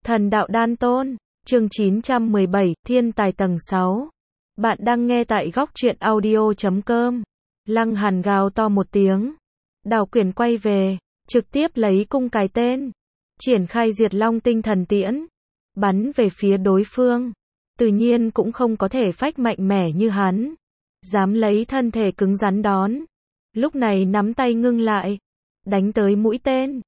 Thần đạo đan tôn, chương 917, Thiên tài tầng 6. Bạn đang nghe tại góc truyện audio.com. Lăng Hàn gào to một tiếng. Đảo quyển quay về, trực tiếp lấy cung cài tên. Triển khai diệt long tinh thần tiễn. Bắn về phía đối phương. Tự nhiên cũng không có thể phách mạnh mẽ như hắn. Dám lấy thân thể cứng rắn đón. Lúc này nắm tay ngưng lại. Đánh tới mũi tên.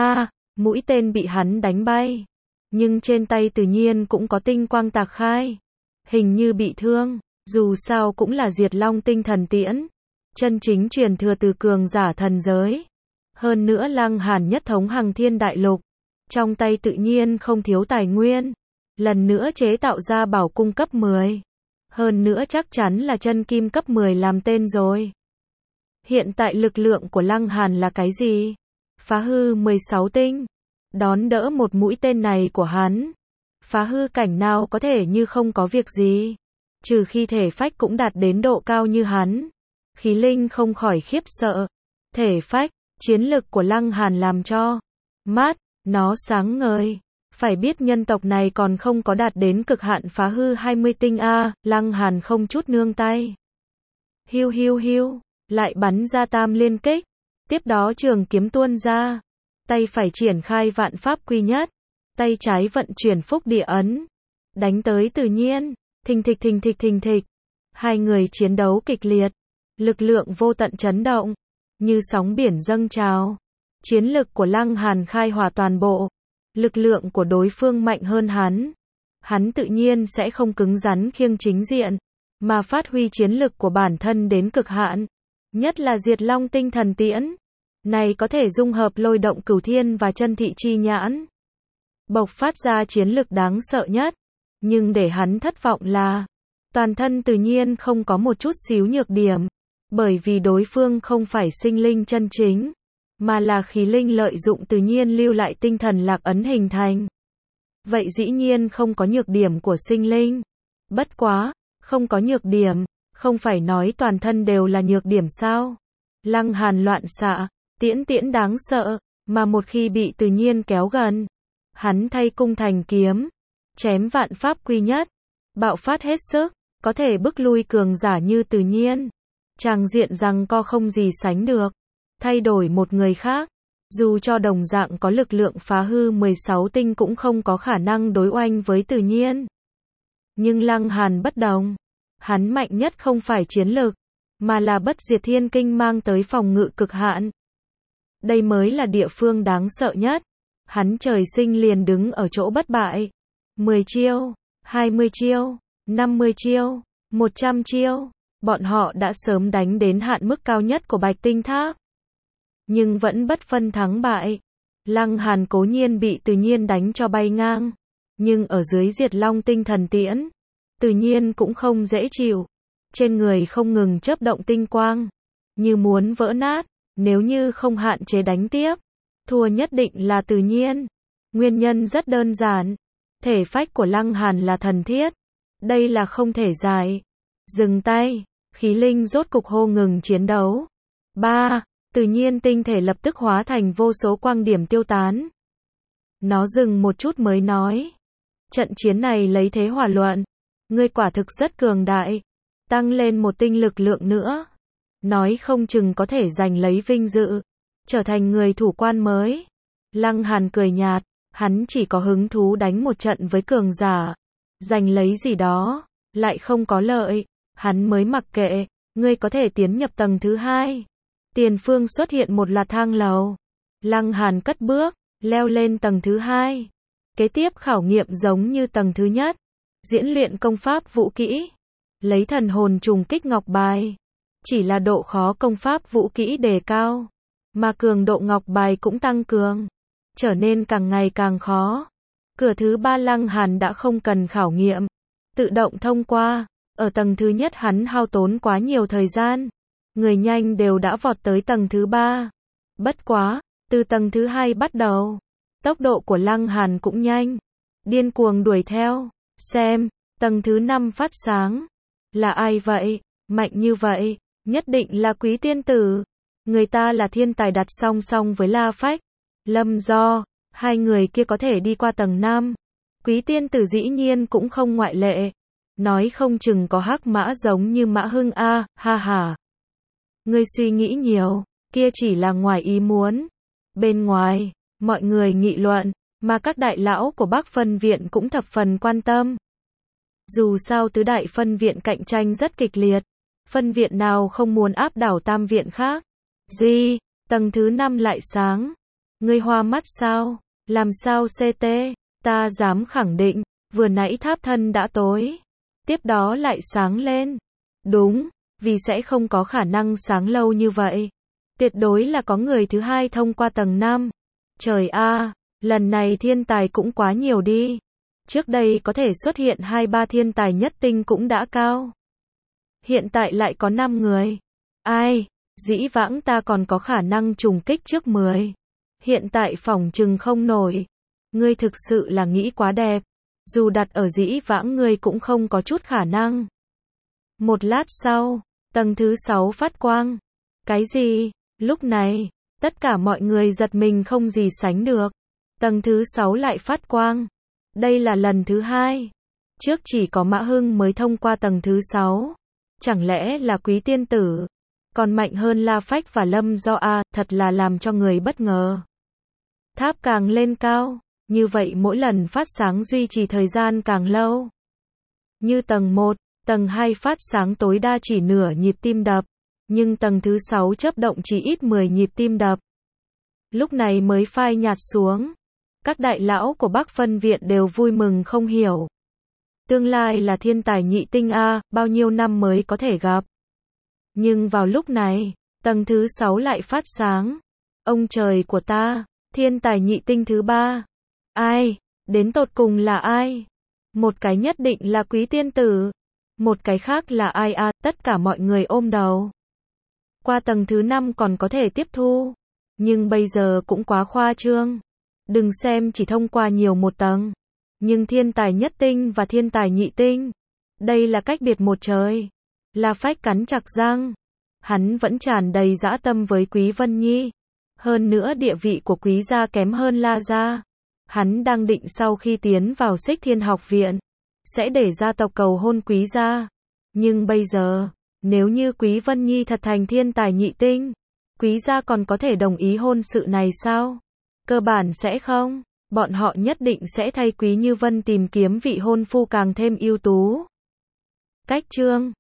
Mũi tên bị hắn đánh bay. Nhưng trên tay tự nhiên cũng có tinh quang tạc khai. Hình như bị thương, dù sao cũng là diệt long tinh thần tiễn. Chân chính truyền thừa từ cường giả thần giới. Hơn nữa Lăng Hàn nhất thống Hằng Thiên Đại Lục. Trong tay tự nhiên không thiếu tài nguyên. Lần nữa chế tạo ra bảo cung cấp 10. Hơn nữa chắc chắn là chân kim cấp 10 làm tên rồi. Hiện tại lực lượng của Lăng Hàn là cái gì? Phá hư 16 tinh. Đón đỡ một mũi tên này của hắn. Phá hư cảnh nào có thể như không có việc gì. Trừ khi thể phách cũng đạt đến độ cao như hắn. Khí linh không khỏi khiếp sợ. Thể phách, chiến lực của Lăng Hàn làm cho mắt nó sáng ngời. Phải biết nhân tộc này còn không có đạt đến cực hạn phá hư 20 tinh a. Lăng Hàn không chút nương tay. Hiu hiu hiu, lại bắn ra tam liên kích. Tiếp đó trường kiếm tuôn ra. Tay phải triển khai vạn pháp quy nhất. Tay trái vận chuyển phúc địa ấn. Đánh tới tự nhiên. Thình thịch thình thịch thình thịch. Hai người chiến đấu kịch liệt. Lực lượng vô tận chấn động. Như sóng biển dâng trào. Chiến lực của Lăng Hàn khai hỏa toàn bộ. Lực lượng của đối phương mạnh hơn hắn. Hắn tự nhiên sẽ không cứng rắn khiêng chính diện. Mà phát huy chiến lực của bản thân đến cực hạn. Nhất là diệt long tinh thần tiễn. Này có thể dung hợp lôi động cửu thiên và chân thị chi nhãn. Bộc phát ra chiến lực đáng sợ nhất. Nhưng để hắn thất vọng là toàn thân tự nhiên không có một chút xíu nhược điểm. Bởi vì đối phương không phải sinh linh chân chính. Mà là khí linh lợi dụng tự nhiên lưu lại tinh thần lạc ấn hình thành. Vậy dĩ nhiên không có nhược điểm của sinh linh. Bất quá, không có nhược điểm. Không phải nói toàn thân đều là nhược điểm sao? Lăng Hàn loạn xạ. Tiễn đáng sợ, mà một khi bị tự nhiên kéo gần, hắn thay cung thành kiếm, chém vạn pháp quy nhất, bạo phát hết sức, có thể bức lui cường giả như tự nhiên. Tràng diện rằng co không gì sánh được. Thay đổi một người khác, dù cho đồng dạng có lực lượng phá hư 16 tinh cũng không có khả năng đối oanh với tự nhiên. Nhưng Lăng Hàn bất đồng, hắn mạnh nhất không phải chiến lực, mà là bất diệt thiên kinh mang tới phòng ngự cực hạn. Đây mới là địa phương đáng sợ nhất. Hắn trời sinh liền đứng ở chỗ bất bại. 10 chiêu, 20 chiêu, 50 chiêu, 100 chiêu. Bọn họ đã sớm đánh đến hạn mức cao nhất của Bạch Tinh Tháp. Nhưng vẫn bất phân thắng bại. Lăng Hàn cố nhiên bị tự nhiên đánh cho bay ngang. Nhưng ở dưới diệt long tinh thần tiễn, tự nhiên cũng không dễ chịu. Trên người không ngừng chớp động tinh quang. Như muốn vỡ nát. Nếu như không hạn chế đánh tiếp, thua nhất định là tự nhiên. Nguyên nhân rất đơn giản. Thể phách của Lăng Hàn là thần thiết. Đây là không thể giải. Dừng tay. Khí linh rốt cục hô ngừng chiến đấu. Tự nhiên tinh thể lập tức hóa thành vô số quang điểm tiêu tán. Nó dừng một chút mới nói. Trận chiến này lấy thế hòa luận. Ngươi quả thực rất cường đại. Tăng lên một tinh lực lượng nữa. Nói không chừng có thể giành lấy vinh dự, trở thành người thủ quan mới. Lăng Hàn cười nhạt, hắn chỉ có hứng thú đánh một trận với cường giả. Giành lấy gì đó, lại không có lợi, hắn mới mặc kệ. Ngươi có thể tiến nhập tầng thứ 2. Tiền phương xuất hiện một loạt thang lầu. Lăng Hàn cất bước, leo lên tầng thứ 2. Kế tiếp khảo nghiệm giống như tầng thứ nhất. Diễn luyện công pháp vũ kỹ. Lấy thần hồn trùng kích ngọc bài. Chỉ là độ khó công pháp vũ kỹ đề cao, mà cường độ ngọc bài cũng tăng cường, trở nên càng ngày càng khó. Cửa thứ 3 Lăng Hàn đã không cần khảo nghiệm, tự động thông qua. Ở tầng thứ nhất hắn hao tốn quá nhiều thời gian, người nhanh đều đã vọt tới tầng thứ 3. Bất quá, từ tầng thứ 2 bắt đầu, tốc độ của Lăng Hàn cũng nhanh, điên cuồng đuổi theo. Xem, tầng thứ 5 phát sáng. Là ai vậy? Mạnh như vậy? Nhất định là Quý tiên tử. Người ta là thiên tài đặt song song với La Phách, Lâm Do. Hai người kia có thể đi qua tầng 5. Quý tiên tử dĩ nhiên cũng không ngoại lệ. Nói không chừng có hắc mã giống như Mã Hưng a, ha ha. Ngươi suy nghĩ nhiều, kia chỉ là ngoài ý muốn. Bên ngoài, mọi người nghị luận, mà các đại lão của Bắc phân viện cũng thập phần quan tâm. Dù sao tứ đại phân viện cạnh tranh rất kịch liệt, phân viện nào không muốn áp đảo tam viện khác. Gì, tầng thứ 5 lại sáng. Ngươi hoa mắt sao? Làm sao CT? Ta dám khẳng định, vừa nãy tháp thân đã tối, tiếp đó lại sáng lên. Đúng, vì sẽ không có khả năng sáng lâu như vậy. Tuyệt đối là có người thứ hai thông qua tầng 5. Trời a, lần này thiên tài cũng quá nhiều đi. Trước đây có thể xuất hiện 2-3 thiên tài nhất tinh cũng đã cao. Hiện tại lại có 5 người. Ai, dĩ vãng ta còn có khả năng trùng kích trước 10. Hiện tại phỏng chừng không nổi. Ngươi thực sự là nghĩ quá đẹp. Dù đặt ở dĩ vãng ngươi cũng không có chút khả năng. Một lát sau, tầng thứ 6 phát quang. Cái gì? Lúc này, tất cả mọi người giật mình không gì sánh được. Tầng thứ 6 lại phát quang. Đây là lần thứ 2. Trước chỉ có Mã Hưng mới thông qua tầng thứ 6. Chẳng lẽ là Quý tiên tử? Còn mạnh hơn La Phách và Lâm Do A, thật là làm cho người bất ngờ. Tháp càng lên cao, như vậy mỗi lần phát sáng duy trì thời gian càng lâu. Như tầng 1, tầng 2 phát sáng tối đa chỉ nửa nhịp tim đập, nhưng tầng thứ 6 chớp động chỉ ít 10 nhịp tim đập. Lúc này mới phai nhạt xuống. Các đại lão của Bắc phân viện đều vui mừng không hiểu. Tương lai là thiên tài nhị tinh a, bao nhiêu năm mới có thể gặp. Nhưng vào lúc này, tầng thứ 6 lại phát sáng. Ông trời của ta, thiên tài nhị tinh thứ 3. Ai? Đến tột cùng là ai? Một cái nhất định là Quý tiên tử. Một cái khác là ai a? Tất cả mọi người ôm đầu. Qua tầng thứ 5 còn có thể tiếp thu. Nhưng bây giờ cũng quá khoa trương. Đừng xem chỉ thông qua nhiều một tầng. Nhưng thiên tài nhất tinh và thiên tài nhị tinh, đây là cách biệt một trời. La Phách cắn chặt răng. Hắn vẫn tràn đầy dã tâm với Quý Vân Nhi. Hơn nữa địa vị của Quý gia kém hơn La gia. Hắn đang định sau khi tiến vào Xích Thiên học viện, sẽ để gia tộc cầu hôn Quý gia. Nhưng bây giờ, nếu như Quý Vân Nhi thật thành thiên tài nhị tinh, Quý gia còn có thể đồng ý hôn sự này sao? Cơ bản sẽ không. Bọn họ nhất định sẽ thay Quý Như Vân tìm kiếm vị hôn phu càng thêm ưu tú. Cách chương